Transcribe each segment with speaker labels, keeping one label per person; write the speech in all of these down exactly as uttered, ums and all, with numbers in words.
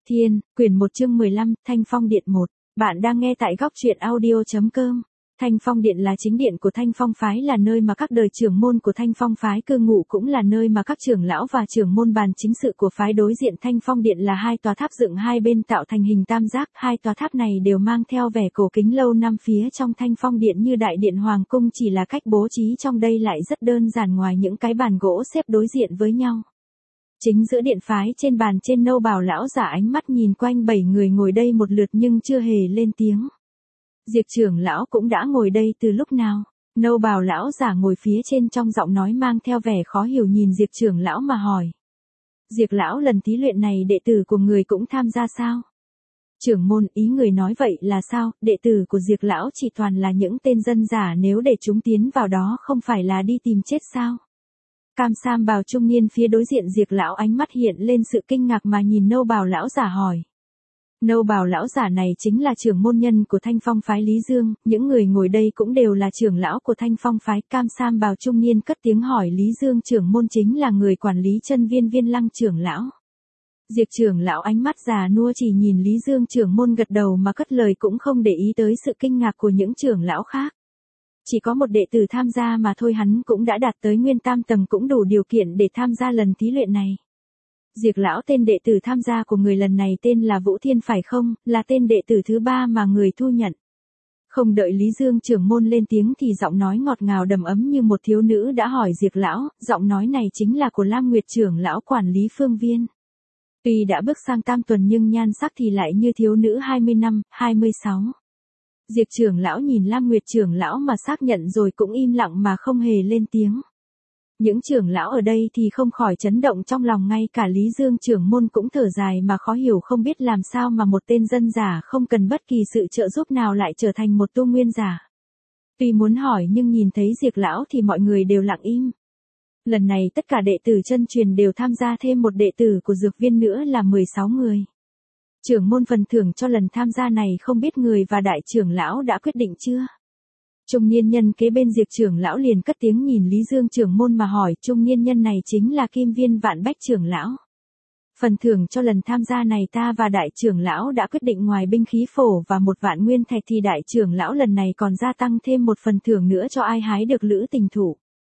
Speaker 1: Thiên, quyển một chương mười lăm, Thanh Phong Điện một. Bạn đang nghe tại góc truyện audio.com. Thanh Phong Điện là chính điện của Thanh Phong phái, là nơi mà các đời trưởng môn của Thanh Phong phái cư ngụ, cũng là nơi mà các trưởng lão và trưởng môn bàn chính sự của phái. Đối diện Thanh Phong Điện là hai tòa tháp dựng hai bên tạo thành hình tam giác, hai tòa tháp này đều mang theo vẻ cổ kính lâu năm. Phía trong Thanh Phong Điện như đại điện hoàng cung, chỉ là cách bố trí trong đây lại rất đơn giản, ngoài những cái bàn gỗ xếp đối diện với nhau. Chính giữa điện phái, trên bàn trên, Nâu Bào lão giả ánh mắt nhìn quanh bảy người ngồi đây một lượt nhưng chưa hề lên tiếng. Diệp trưởng lão cũng đã ngồi đây từ lúc nào? Nâu Bào lão giả ngồi phía trên, trong giọng nói mang theo vẻ khó hiểu, nhìn Diệp trưởng lão mà hỏi. Diệp lão, lần thí luyện này đệ tử của người cũng tham gia sao? Trưởng môn, ý người nói vậy là sao? Đệ tử của Diệp lão chỉ toàn là những tên dân giả, nếu để chúng tiến vào đó không phải là đi tìm chết sao? Cam sam bào trung niên phía đối diện Diệp lão ánh mắt hiện lên sự kinh ngạc mà nhìn Nâu Bào lão giả hỏi. Nâu Bào lão giả này chính là trưởng môn nhân của Thanh Phong phái Lý Dương, những người ngồi đây cũng đều là trưởng lão của Thanh Phong phái. Cam sam bào trung niên cất tiếng hỏi, Lý Dương trưởng môn chính là người quản lý chân viên Viên Lăng trưởng lão. Diệp trưởng lão ánh mắt già nua chỉ nhìn Lý Dương trưởng môn gật đầu mà cất lời, cũng không để ý tới sự kinh ngạc của những trưởng lão khác. Chỉ có một đệ tử tham gia mà thôi, hắn cũng đã đạt tới nguyên tam tầng, cũng đủ điều kiện để tham gia lần thí luyện này. Diệp lão, tên đệ tử tham gia của người lần này tên là Vũ Thiên phải không? Là tên đệ tử thứ ba mà người thu nhận. Không đợi Lý Dương trưởng môn lên tiếng thì giọng nói ngọt ngào đầm ấm như một thiếu nữ đã hỏi Diệp lão, giọng nói này chính là của Lam Nguyệt trưởng lão quản lý phương viên. Tuy đã bước sang tam tuần nhưng nhan sắc thì lại như thiếu nữ hai mươi năm, hai mươi sáu. Diệp trưởng lão nhìn Lam Nguyệt trưởng lão mà xác nhận rồi cũng im lặng mà không hề lên tiếng. Những trưởng lão ở đây thì không khỏi chấn động trong lòng, ngay cả Lý Dương trưởng môn cũng thở dài mà khó hiểu, không biết làm sao mà một tên dân giả không cần bất kỳ sự trợ giúp nào lại trở thành một tu nguyên giả. Tuy muốn hỏi nhưng nhìn thấy Diệp lão thì mọi người đều lặng im. Lần này tất cả đệ tử chân truyền đều tham gia, thêm một đệ tử của dược viên nữa là mười sáu người. Trưởng môn phần thưởng cho lần tham gia này không biết người và đại trưởng lão đã quyết định chưa? Trung niên nhân kế bên Diệp trưởng lão liền cất tiếng nhìn Lý Dương trưởng môn mà hỏi. Trung niên nhân này chính là Kim Viên Vạn Bách trưởng lão. Phần thưởng cho lần tham gia này ta và đại trưởng lão đã quyết định, ngoài binh khí phổ và một vạn nguyên thạch thì đại trưởng lão lần này còn gia tăng thêm một phần thưởng nữa cho ai hái được lữ tình thụ.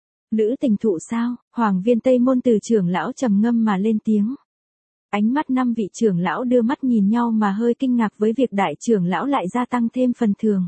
Speaker 1: Lữ tình thụ sao? Hoàng Viên Tây Môn từ trưởng lão trầm ngâm mà lên tiếng. Ánh mắt năm vị trưởng lão đưa mắt nhìn nhau mà hơi kinh ngạc với việc đại trưởng lão lại gia tăng thêm phần thưởng.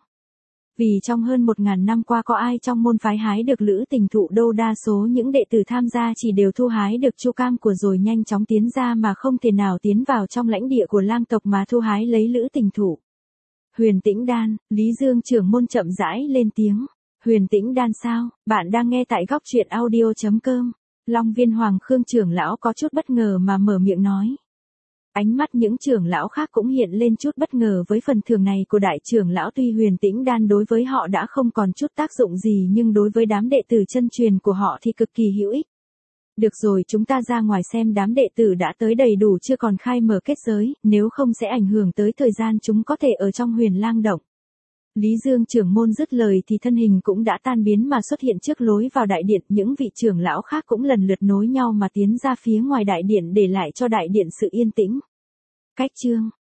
Speaker 1: Vì trong hơn một ngàn năm qua có ai trong môn phái hái được lữ tình thụ đâu, đa số những đệ tử tham gia chỉ đều thu hái được chu cam của rồi nhanh chóng tiến ra, mà không thể nào tiến vào trong lãnh địa của lang tộc mà thu hái lấy lữ tình thụ. Huyền Tĩnh Đan, Lý Dương trưởng môn chậm rãi lên tiếng. Huyền Tĩnh Đan sao? Bạn đang nghe tại góc truyện audio.com. Long Viên Hoàng Khương trưởng lão có chút bất ngờ mà mở miệng nói. Ánh mắt những trưởng lão khác cũng hiện lên chút bất ngờ với phần thưởng này của đại trưởng lão. Tuy Huyền Tĩnh Đan đối với họ đã không còn chút tác dụng gì, nhưng đối với đám đệ tử chân truyền của họ thì cực kỳ hữu ích. Được rồi, chúng ta ra ngoài xem đám đệ tử đã tới đầy đủ chưa, còn khai mở kết giới, nếu không sẽ ảnh hưởng tới thời gian chúng có thể ở trong Huyền Lang động. Lý Dương trưởng môn dứt lời thì thân hình cũng đã tan biến mà xuất hiện trước lối vào đại điện. Những vị trưởng lão khác cũng lần lượt nối nhau mà tiến ra phía ngoài đại điện, để lại cho đại điện sự yên tĩnh. Cách chương